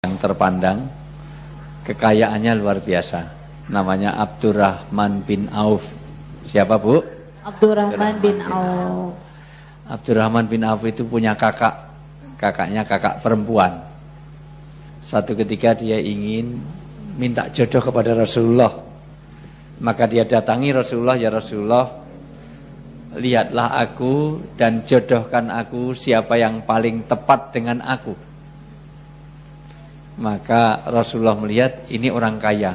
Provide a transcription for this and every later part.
yang terpandang, kekayaannya luar biasa. Namanya Abdurrahman bin Auf. Siapa, Bu? Abdurrahman bin Auf. Abdurrahman bin Auf itu punya kakaknya kakak perempuan. Suatu ketika dia ingin minta jodoh kepada Rasulullah. Maka dia datangi Rasulullah, ya Rasulullah, lihatlah aku dan jodohkan aku siapa yang paling tepat dengan aku. Maka Rasulullah melihat ini orang kaya.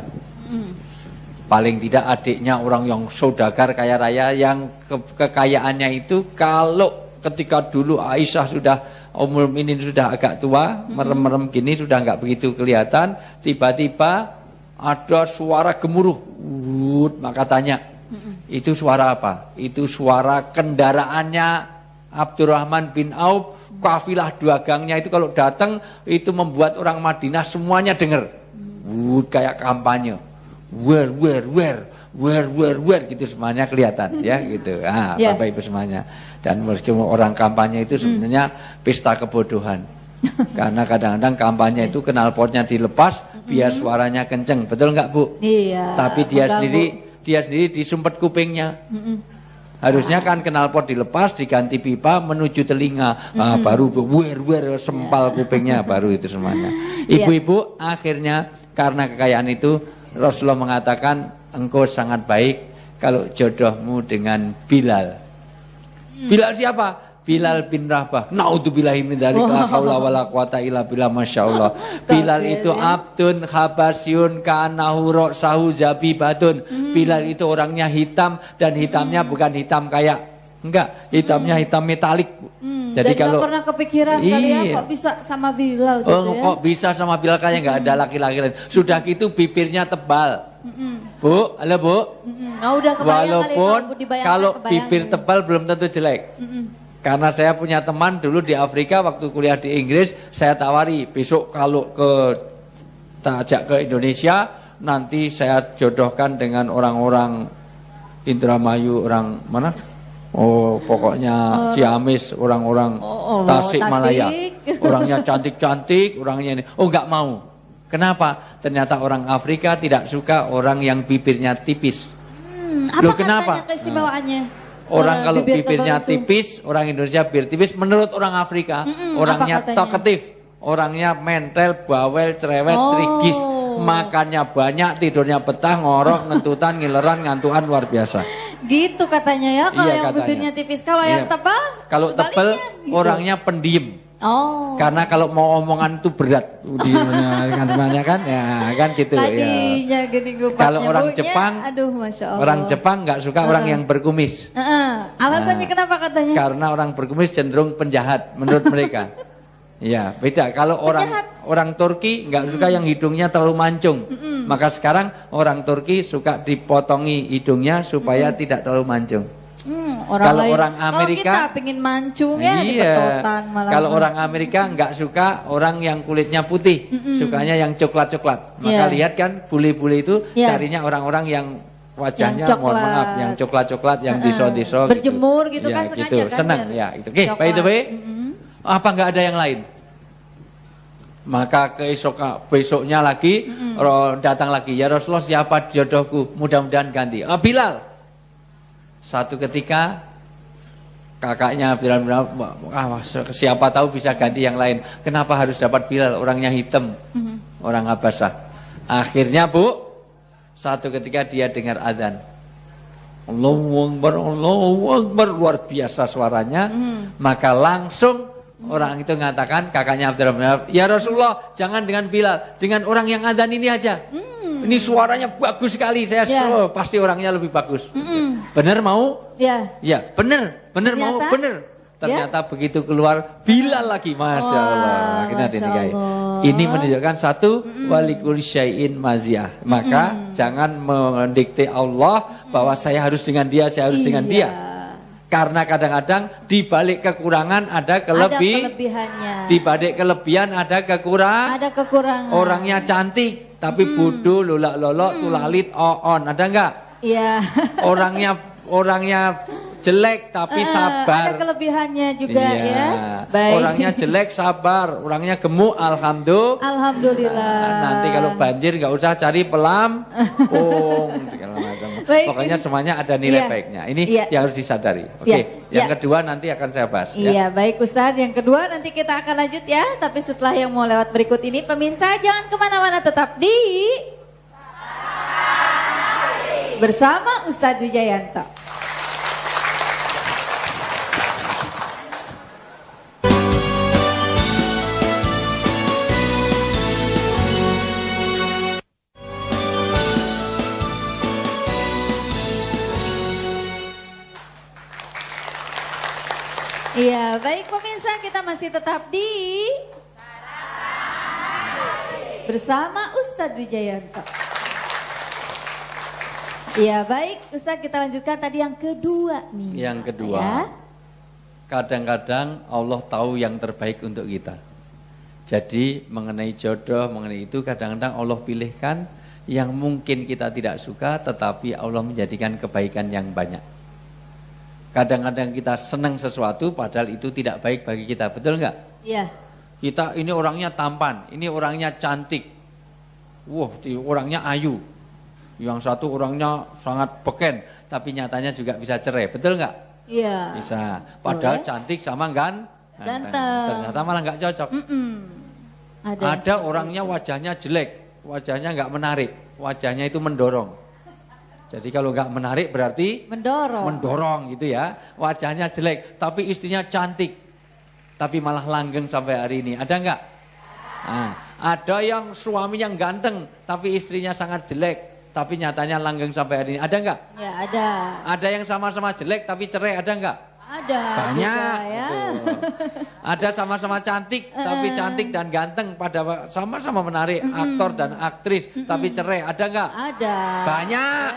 Paling tidak adiknya orang yang saudagar kaya raya yang kekayaannya itu kalau ketika dulu Aisyah sudah Ummul Mukminin sudah agak tua, merem-merem gini sudah nggak begitu kelihatan, tiba-tiba ada suara gemuruh. Maka tanya, itu suara apa? Itu suara kendaraannya Abdurrahman bin Auf. Kafilah dagangnya itu kalau datang itu membuat orang Madinah semuanya dengar. Kayak kampanye. Where gitu semuanya kelihatan ya gitu. Bapak Ibu semuanya. Dan meskipun orang kampanye itu sebenarnya pesta kebodohan. Karena kadang-kadang kampanye itu knalpotnya dilepas biar suaranya kenceng. Betul enggak, Bu? Iya. Tapi dia sendiri disumpet kupingnya. Harusnya kan knalpot dilepas, diganti pipa menuju telinga, baru sempal kupingnya, baru itu semuanya. Ibu-ibu, akhirnya karena kekayaan itu Rasulullah mengatakan engkau sangat baik kalau jodohmu dengan Bilal. Bilal siapa? Bilal bin Rabah. Naudzubillahi min dzalik, la haula wala quwata illa billah, masyaallah. Bilal itu abdun khabasyun kanahu ra'sahu zabibatun. Bilal itu orangnya hitam dan hitamnya bukan hitam kayak enggak, hitamnya hitam metalik. Jadi kalau pernah kepikiran kalian kok bisa sama Bilal gitu ya? Kok bisa sama Bilal kayak enggak ada laki-laki lain. Sudah gitu bibirnya tebal. Bu, halo Bu. Udah kebayang walaupun kalau bibir tebal belum tentu jelek. Karena saya punya teman dulu di Afrika waktu kuliah di Inggris, saya tawari besok kalau tak ajak ke Indonesia, nanti saya jodohkan dengan orang-orang Indramayu, orang mana? Pokoknya Ciamis, orang-orang Tasik Malaya. Orangnya cantik-cantik, orangnya ini. Enggak mau. Kenapa? Ternyata orang Afrika tidak suka orang yang bibirnya tipis. Loh, kenapa? Keistimewaannya? Orang kalau bibirnya tipis, orang Indonesia bibir tipis, menurut orang Afrika, orangnya talkative, orangnya mental, bawel, cerewet, cerigis, makannya banyak, tidurnya betah, ngorok, ngentutan, ngileran, ngantuan luar biasa. Gitu katanya ya, kalau yang katanya. Bibirnya tipis, kalau yang tebal? Kalau tebal, gitu. Orangnya pendiam. Karena kalau mau omongan itu berat kan semuanya kan ya kan gitu ya. Kalau orang Jepang, Masya Allah. Orang Jepang nggak suka orang yang berkumis. Alasannya kenapa katanya? Karena orang berkumis cenderung penjahat menurut mereka. Ya beda. Kalau orang Turki nggak suka yang hidungnya terlalu mancung. Maka sekarang orang Turki suka dipotongi hidungnya supaya tidak terlalu mancung. Kalau orang Amerika, kalau kita pengen mancung ya dipetotan malah. Kalau orang Amerika nggak suka orang yang kulitnya putih, sukanya yang coklat-coklat. Maka lihat kan bule-bule itu carinya orang-orang yang wajahnya mohon maaf, yang coklat-coklat, yang diso-diso. Berjemur gitu kan sengaja gitu. kan. Senang ya itu. Oke, by the way, apa nggak ada yang lain? Maka besoknya lagi datang lagi, ya Rasulullah siapa jodohku? Mudah-mudahan ganti. Bilal. Satu ketika kakaknya Bilal bilang, siapa tahu bisa ganti yang lain. Kenapa harus dapat Bilal? Orangnya hitam, orang Habasah. Akhirnya Bu, satu ketika dia dengar azan. Allahu Akbar, luar biasa suaranya. Maka langsung orang itu mengatakan, kakaknya Abdurrahman, ya Rasulullah jangan dengan Bilal, dengan orang yang azan ini aja. Ini suaranya bagus sekali, saya pasti orangnya lebih bagus. Bener mau? Ya, bener mau, bener. Ternyata begitu keluar Bilal lagi, Masya Allah. Ini menunjukkan satu walikul syai'in maziyah. Maka jangan mendikte Allah bahwa saya harus dengan dia, saya harus dengan dia. Karena kadang-kadang di balik kekurangan ada kelebihannya. Di balik kelebihan ada kekurangan. Orangnya cantik tapi bodoh, lolak-lolok, tulalit, on. Ada enggak? Iya. Orangnya jelek tapi sabar. Ada kelebihannya juga ya. Baik. Orangnya jelek sabar, orangnya gemuk alhamdulillah. Nanti kalau banjir nggak usah cari pelampung segala macam. Pokoknya semuanya ada nilai baiknya. Ini yang harus disadari. Oke. Yang kedua nanti akan saya bahas. Iya, baik Ustadz. Yang kedua nanti kita akan lanjut ya. Tapi setelah yang mau lewat berikut ini, pemirsa jangan kemana-mana, tetap di bersama Ustadz Wijayanto. Iya, baik pemirsa, kita masih tetap di bersama Ustadz Wijayanto. Iya, baik Ustadz, kita lanjutkan tadi yang kedua nih. Yang kedua, kadang-kadang Allah tahu yang terbaik untuk kita. Jadi mengenai jodoh, mengenai itu kadang-kadang Allah pilihkan yang mungkin kita tidak suka, tetapi Allah menjadikan kebaikan yang banyak. Kadang-kadang kita senang sesuatu padahal itu tidak baik bagi kita, betul nggak? Iya. Kita ini orangnya tampan, ini orangnya cantik, orangnya ayu. Yang satu orangnya sangat beken, tapi nyatanya juga bisa cerai, betul nggak? Iya. Bisa. Padahal cantik sama ganteng. Ternyata malah nggak cocok. Ada orangnya wajahnya jelek, wajahnya nggak menarik, wajahnya itu mendorong. Jadi kalau nggak menarik berarti mendorong gitu ya. Wajahnya jelek, tapi istrinya cantik, tapi malah langgeng sampai hari ini. Ada nggak? Nah, ada yang suaminya ganteng, tapi istrinya sangat jelek, tapi nyatanya langgeng sampai hari ini. Ada nggak? Ya ada. Ada yang sama-sama jelek tapi cerai. Ada nggak? Ada. Banyak. Juga, ya. Ada sama-sama cantik, tapi cantik dan ganteng pada sama-sama menarik, aktor dan aktris, tapi cerai. Ada nggak? Ada. Banyak.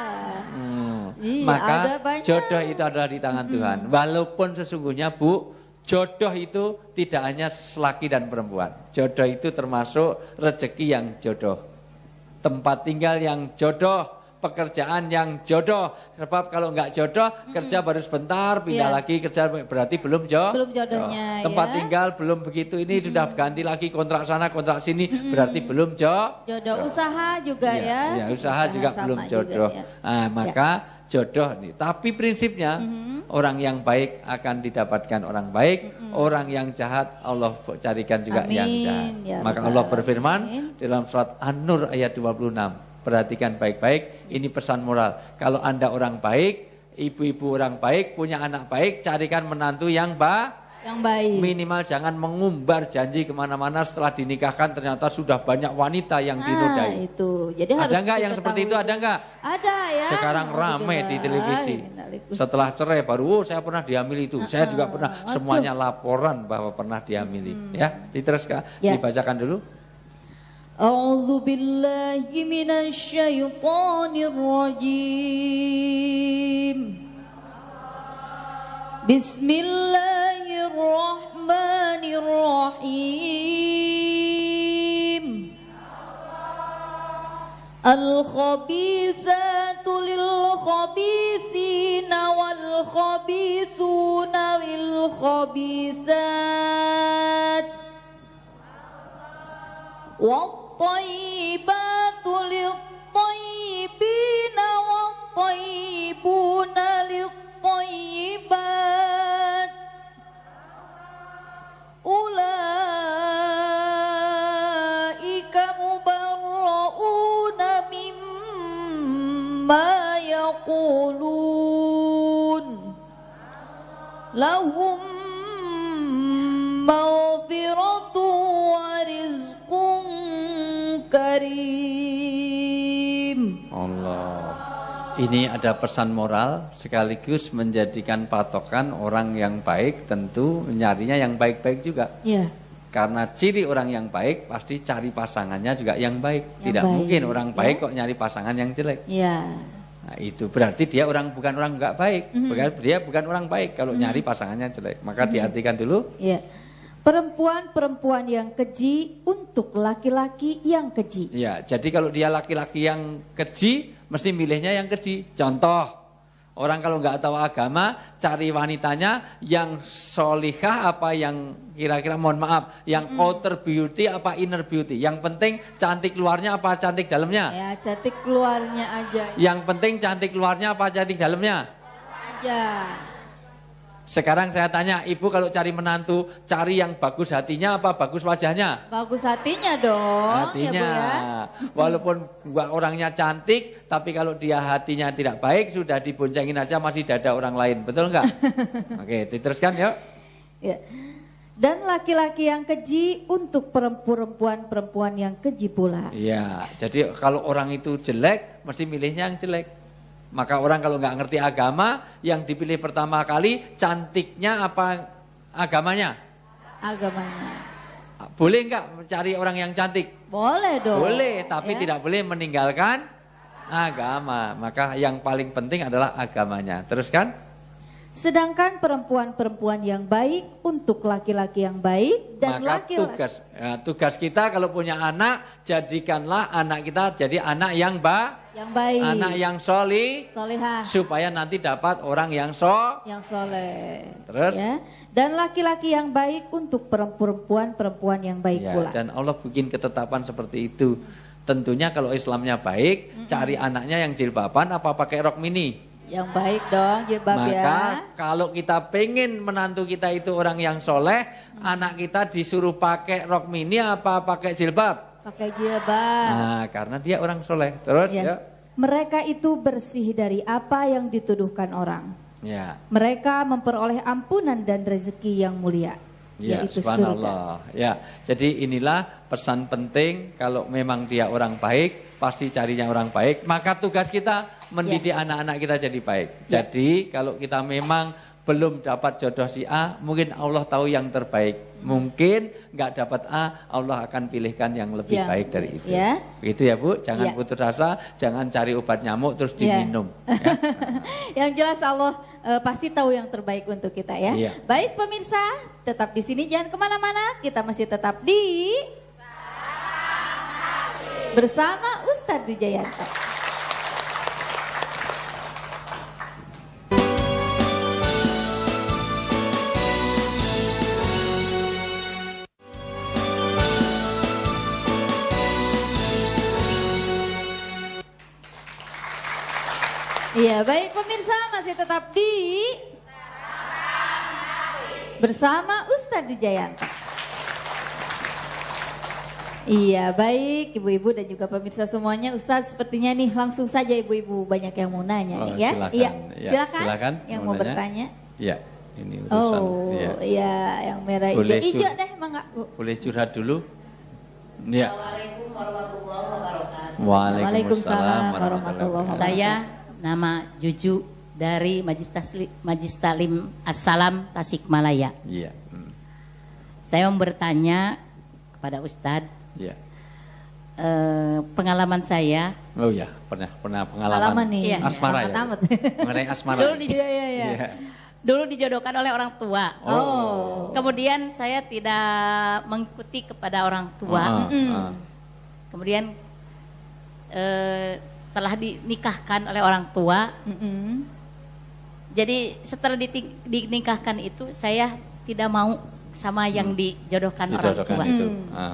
Maka jodoh itu adalah di tangan Tuhan. Walaupun sesungguhnya Bu, jodoh itu tidak hanya laki dan perempuan. Jodoh itu termasuk rezeki yang jodoh, tempat tinggal yang jodoh, pekerjaan yang jodoh. Sebab kalau nggak jodoh, kerja baru sebentar, pindah lagi kerja berarti belum jodohnya. Tempat tinggal belum begitu, ini sudah ganti lagi kontrak sana, kontrak sini, berarti belum jodoh. Usaha juga ya. Usaha juga belum jodoh. Juga, ya. Nah, maka jodoh nih. Tapi prinsipnya orang yang baik akan didapatkan orang baik, orang yang jahat Allah carikan juga yang jahat. Ya, maka Allah berfirman dalam surat An-Nur ayat 26. Perhatikan baik-baik, ini pesan moral. Kalau Anda orang baik, ibu-ibu orang baik, punya anak baik, carikan menantu yang baik. Minimal jangan mengumbar janji kemana-mana setelah dinikahkan ternyata sudah banyak wanita yang dinodai. Itu. Jadi ada nggak yang seperti itu? Ada nggak? Ada ya. Sekarang ramai di televisi. Setelah cerai baru, saya pernah dihamili itu. Saya juga pernah. Semuanya laporan bahwa pernah dihamili. Ya, diteruskan. Dibacakan dulu. A'udzu billahi minasy syaithanir rajim. Bismillahirrahmanirrahim. Al-khabithatu lil-khabithina wal-khabithuna lil-khabithat. Wat-tayyibatu lit-tayyibina wat-tayyibuna lit-tayyibat. Ulaika mubarra'una mimma yaqulun. Lahum maghfiratu wa rizqun karim. Allah. Ini ada pesan moral sekaligus menjadikan patokan orang yang baik tentu nyarinya yang baik-baik juga. Iya. Karena ciri orang yang baik pasti cari pasangannya juga yang baik. Tidak mungkin orang baik kok nyari pasangan yang jelek. Iya. Nah, itu berarti dia bukan orang nggak baik. Dia bukan orang baik kalau nyari pasangannya jelek. Maka diartikan dulu. Iya. Perempuan-perempuan yang keji untuk laki-laki yang keji. Ya, jadi kalau dia laki-laki yang keji, mesti milihnya yang keji. Contoh, Orang kalau nggak tahu agama, cari wanitanya yang solihah apa yang kira-kira, mohon maaf, yang outer beauty apa inner beauty. Yang penting cantik luarnya apa cantik dalamnya? Ya, cantik luarnya aja. Yang penting cantik luarnya apa cantik dalamnya? Aja. Sekarang saya tanya, ibu kalau cari menantu, cari yang bagus hatinya apa bagus wajahnya? Bagus hatinya dong, Hatinya. ya Bu ya. Walaupun orangnya cantik, tapi kalau dia hatinya tidak baik, sudah diboncengin aja masih dada orang lain. Betul nggak? Oke, diteruskan yuk. Ya. Dan laki-laki yang keji untuk perempuan-perempuan yang keji pula. Iya, jadi kalau orang itu jelek, mesti milihnya yang jelek. Maka orang kalau nggak ngerti agama, yang dipilih pertama kali cantiknya apa agamanya? Agamanya. Boleh nggak mencari orang yang cantik? Boleh dong. Boleh, tapi ya. tidak boleh meninggalkan agama. Maka yang paling penting adalah agamanya. Teruskan. Sedangkan perempuan-perempuan yang baik untuk laki-laki yang baik dan Maka laki-laki tugas kita kalau punya anak, jadikanlah anak kita jadi anak yang yang baik, anak yang solihah, supaya nanti dapat orang yang yang soleh. Terus? Ya. Dan laki-laki yang baik untuk perempuan-perempuan yang baik Ya, pula. dan Allah bikin ketetapan seperti itu. Tentunya kalau Islamnya baik, cari anaknya yang jilbaban apa pakai rok mini. Yang baik dong, jilbab ya. Maka kalau kita pengen menantu kita itu orang yang soleh, anak kita disuruh pakai rok mini apa pakai jilbab? Pakai jilbab. Nah, karena dia orang soleh. Terus ya. Mereka itu bersih dari apa yang dituduhkan orang. Ya. Mereka memperoleh ampunan dan rezeki yang mulia, Ya, yaitu subhanallah. surga. Ya, jadi inilah pesan penting kalau memang dia orang baik, pasti carinya orang baik. Maka tugas kita mendidik anak-anak kita jadi baik. Jadi kalau kita memang belum dapat jodoh si A, mungkin Allah tahu yang terbaik. Mungkin nggak dapat A, Allah akan pilihkan yang lebih baik dari itu. Ya. Itu ya Bu, jangan putus asa, jangan cari obat nyamuk terus diminum. Ya. Yang jelas Allah pasti tahu yang terbaik untuk kita ya. Iya. Baik pemirsa, tetap di sini jangan kemana-mana. Kita masih tetap di bersama Ustadz Wijayanto. Iya, baik pemirsa masih tetap di bersama Ustadz Wijayanto. Iya, baik ibu-ibu dan juga pemirsa semuanya. Ustadz sepertinya nih langsung saja ibu-ibu banyak yang mau nanya nih ya. Silakan. Iya, Ya, silakan yang mau bertanya. Iya, ini urusan. Iya, yang merah Boleh hijau deh, mangga Bu. Boleh curhat dulu? Iya. Assalamualaikum warahmatullahi wabarakatuh. Waalaikumsalam warahmatullahi wabarakatuh. Saya nama Juju dari Majistalim Assalam Tasikmalaya. Iya. Saya mau bertanya kepada Ustadz, Iya. pengalaman saya. Oh ya, pernah pengalaman. Pengalaman nih. Iya. Asmara ya. Amat. Mengenai asmara. Dulu Iya. dulu dijodohkan oleh orang tua. Oh. Kemudian saya tidak mengikuti kepada orang tua. Kemudian telah dinikahkan oleh orang tua. Jadi setelah dinikahkan itu saya tidak mau sama yang dijodohkan orang tua. Itu.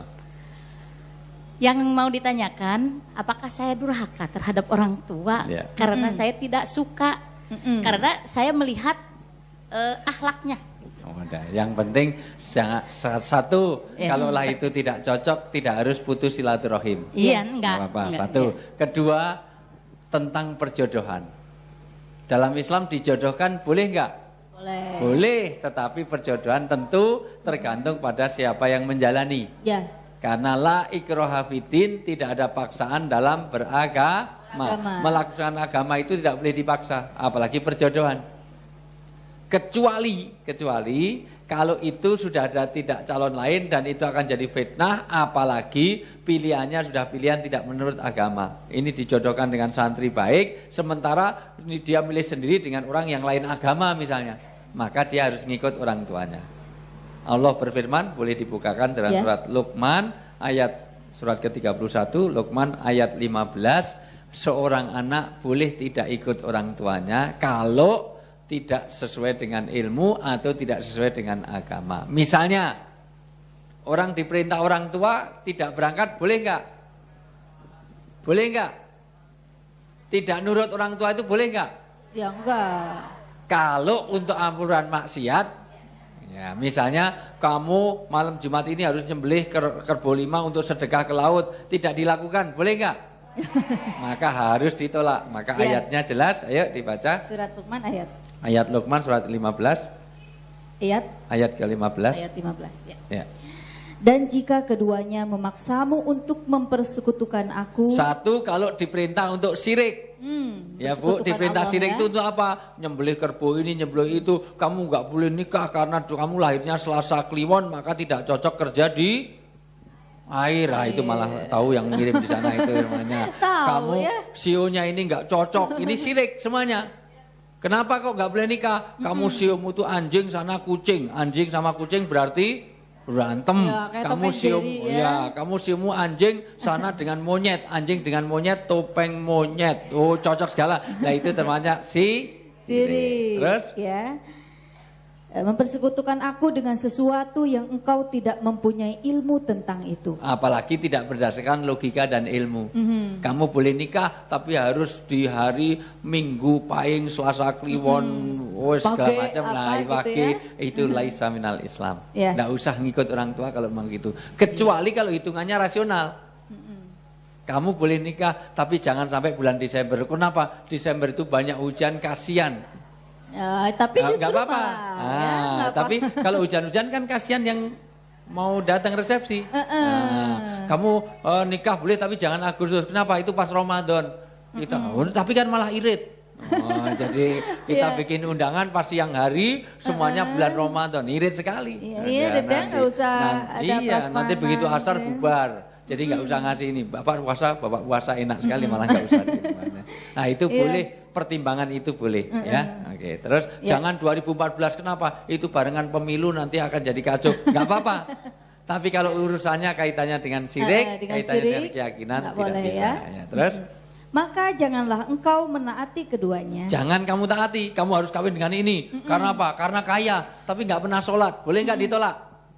Yang mau ditanyakan, apakah saya durhaka terhadap orang tua? Ya. Karena saya tidak suka, karena saya melihat akhlaknya. Oh, ada. Yang penting satu, kalaulah itu tidak cocok, tidak harus putus silaturahim. Iya, enggak. Apa-apa. Enggak, Satu. iya. Kedua, tentang perjodohan. Dalam Islam dijodohkan boleh enggak? Boleh. Boleh, tetapi perjodohan tentu tergantung pada siapa yang menjalani. Ya. Karena la ikroha fiddin, tidak ada paksaan dalam Agama. Melakukan agama itu tidak boleh dipaksa, apalagi perjodohan. Kecuali kalau itu sudah ada tidak calon lain dan itu akan jadi fitnah, apalagi pilihannya sudah pilihan tidak menurut agama. Ini dijodohkan dengan santri baik, sementara dia milih sendiri dengan orang yang lain agama misalnya, maka dia harus ngikut orang tuanya. Allah berfirman, boleh dibukakan dalam surat Luqman ayat surat ke-31, Luqman ayat 15, seorang anak boleh tidak ikut orang tuanya kalau tidak sesuai dengan ilmu atau tidak sesuai dengan agama. Misalnya, orang diperintah orang tua tidak berangkat, boleh enggak? Boleh enggak? Tidak nurut orang tua itu boleh enggak? Ya enggak. Kalau untuk ampunan maksiat, ya misalnya kamu malam Jumat ini harus nyembelih kerbau 5 untuk sedekah ke laut, tidak dilakukan, boleh enggak? Maka harus ditolak. Maka Ya. ayatnya jelas, ayo dibaca. Surat Luqman ayat. Ayat Luqman surat 15, ayat ke-15. Ayat 15 ya. Ya. Dan jika keduanya memaksamu untuk mempersekutukan aku. Satu, kalau diperintah untuk syirik. Ya Bu, persekutukan diperintah Allah, syirik ya. itu untuk apa? Nyembelih kerbau ini, nyembelih itu. Kamu nggak boleh nikah karena kamu lahirnya Selasa Kliwon, maka tidak cocok kerja di air. Nah, itu malah tahu yang ngirim di sana itu namanya. Tahu, Kamu ya. sionya ini nggak cocok. Ini syirik semuanya. Kenapa kok nggak boleh nikah? Kamu siomu itu anjing, sana kucing. Anjing sama kucing berarti berantem. Ya, kayak Kamu Tom and sium, Jerry, ya, kamu siummu anjing, sana dengan monyet, anjing dengan monyet, topeng monyet. Oh, cocok segala. Nah, itu termasuk Sirik. Terus Ya. Mempersekutukan aku dengan sesuatu yang engkau tidak mempunyai ilmu tentang itu. apalagi tidak berdasarkan logika dan ilmu. Kamu boleh nikah tapi harus di hari Minggu Pahing, Selasa Kliwon, segala Pakai macam. apa Nah, gitu pakai ya. itu laisa minal Islam. Ya. Nggak usah ngikut orang tua kalau memang gitu. Kecuali kalau hitungannya rasional. Kamu boleh nikah tapi jangan sampai bulan Desember. Kenapa? Desember itu banyak hujan, kasihan. Tapi justru Nggak apa-apa. malah, ya, nggak Tapi kalau hujan-hujan kan kasihan yang mau datang resepsi. Kamu nikah boleh tapi jangan Agustus. Kenapa? Itu pas Ramadan. Tapi kan malah irit. Jadi kita bikin undangan pas siang hari, semuanya bulan Ramadan. Irit sekali. Iya, Dede, nggak usah ada Iya, nanti prasmanan, begitu asar ya. bubar. Jadi nggak usah ngasih ini. Bapak puasa enak sekali, malah nggak usah. Nah, itu Iya. boleh. Pertimbangan itu boleh ya. Oke, terus jangan 2014. Kenapa? Itu barengan pemilu, nanti akan jadi kacau. Nggak apa-apa. Tapi kalau urusannya kaitannya dengan syirik, dengan kaitannya dengan syirik, keyakinan nggak tidak boleh, bisa. ya. Ya, terus Maka janganlah engkau menaati keduanya. jangan kamu taati, kamu harus kawin dengan ini. Karena apa? Karena kaya, tapi nggak pernah sholat. Boleh nggak ditolak?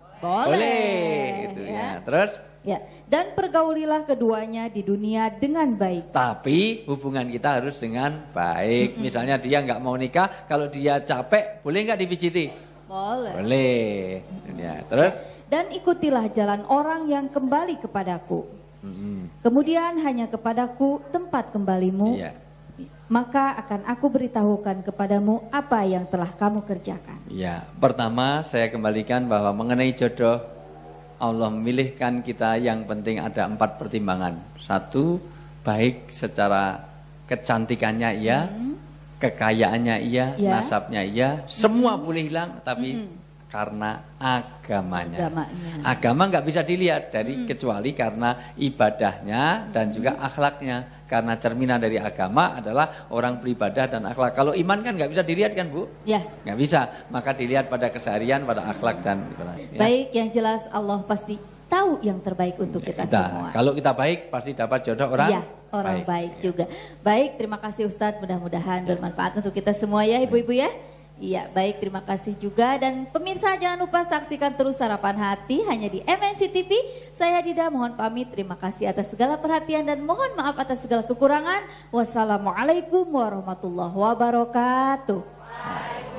Boleh. Itu Ya. ya. Terus Ya, dan pergaulilah keduanya di dunia dengan baik. tapi hubungan kita harus dengan baik. Misalnya dia nggak mau nikah, kalau dia capek, boleh nggak dipijiti? Boleh. Boleh. Ya, terus Dan ikutilah jalan orang yang kembali kepadaku. Kemudian hanya kepadaku tempat kembalimu. iya. Maka akan aku beritahukan kepadamu apa yang telah kamu kerjakan. Ya, pertama saya kembalikan bahwa mengenai jodoh Allah memilihkan kita, yang penting ada 4 pertimbangan. 1, baik secara kecantikannya iya, kekayaannya iya, Ya. nasabnya iya, semua boleh hilang, tapi karena agamanya. Agama nggak bisa dilihat dari kecuali karena ibadahnya dan juga akhlaknya. Karena cerminan dari agama adalah orang beribadah dan akhlak. Kalau iman kan nggak bisa dilihat kan Bu? Ya. Nggak bisa. Maka dilihat pada keseharian, pada akhlak dan ya. Baik, yang jelas Allah pasti tahu yang terbaik untuk kita semua. Kalau kita baik pasti dapat jodoh orang. Iya, orang baik juga. Baik, terima kasih Ustadz. Mudah-mudahan bermanfaat untuk kita semua ya Ibu-ibu ya. Iya, baik, terima kasih juga. Dan pemirsa jangan lupa saksikan terus Sarapan Hati hanya di MNC TV. Saya Dida mohon pamit. Terima kasih atas segala perhatian dan mohon maaf atas segala kekurangan. Wassalamualaikum warahmatullahi wabarakatuh.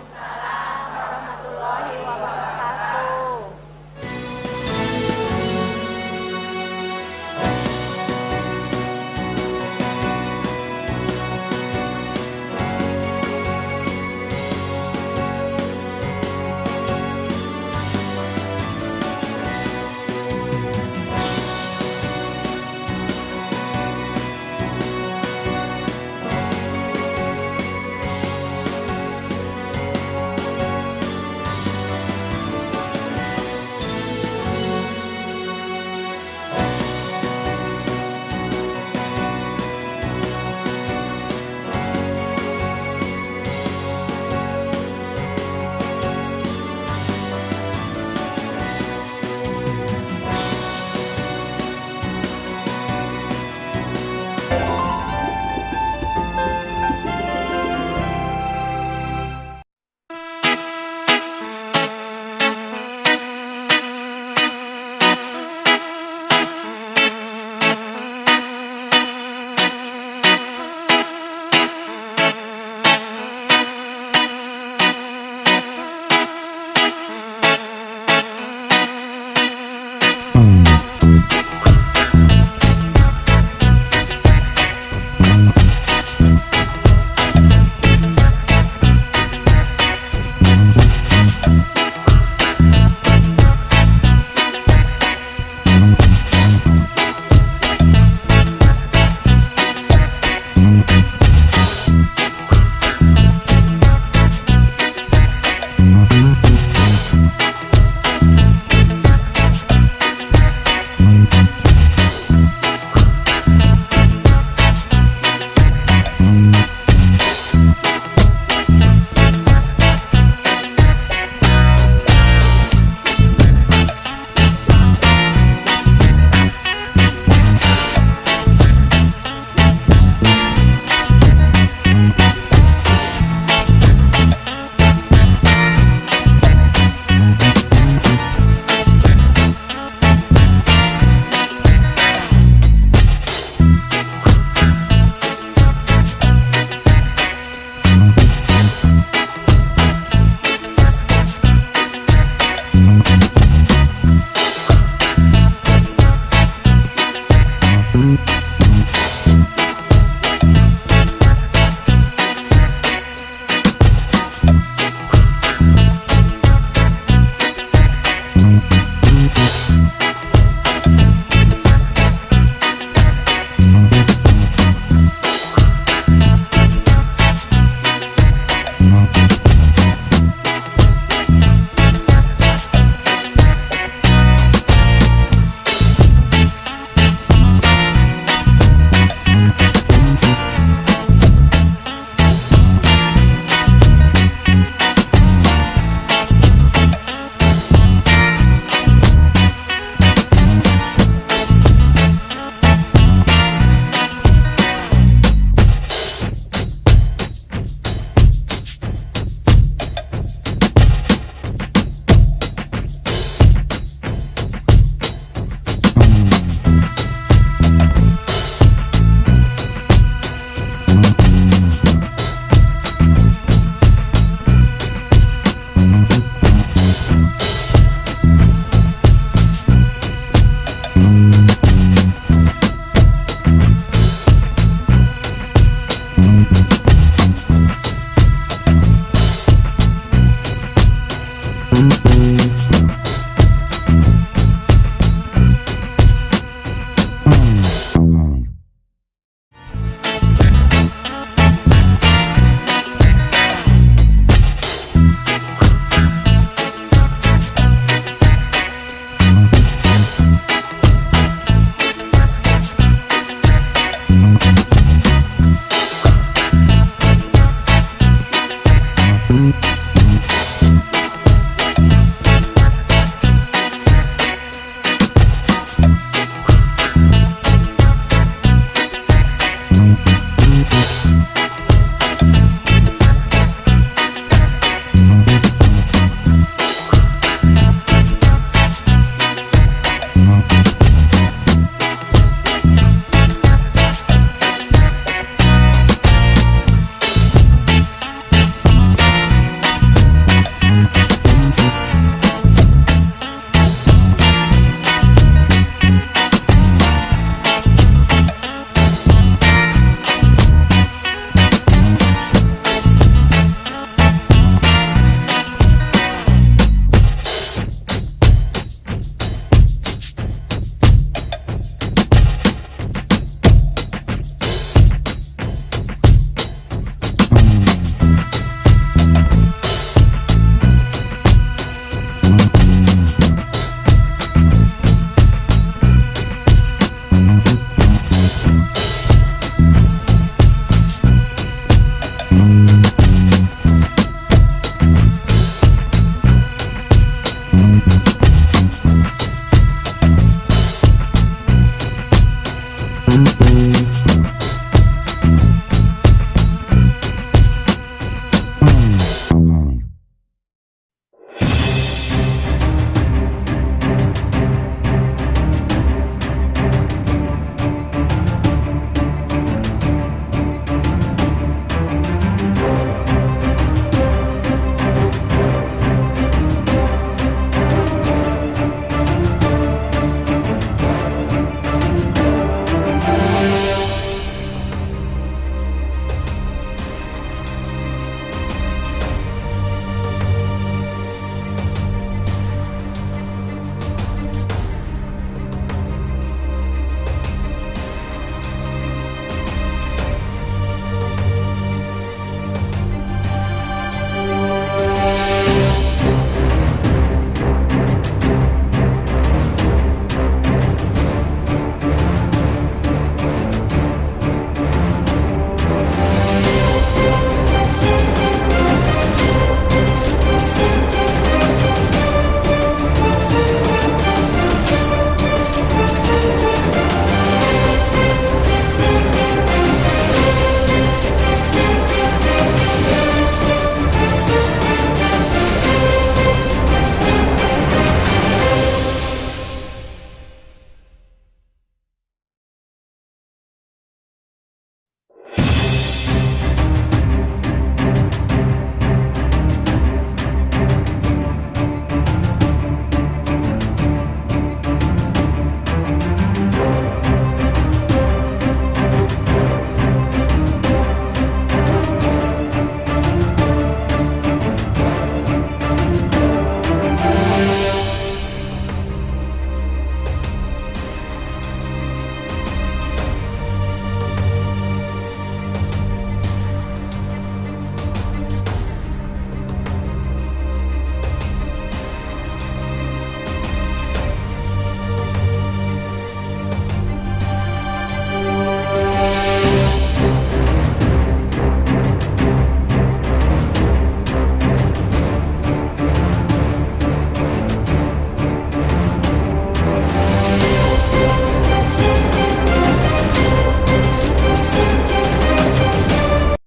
Thank you.